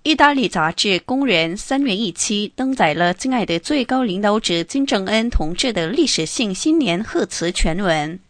意大利杂志《工人》3月1期登载了敬爱的最高领导者金正恩同志的历史性新年贺词全文。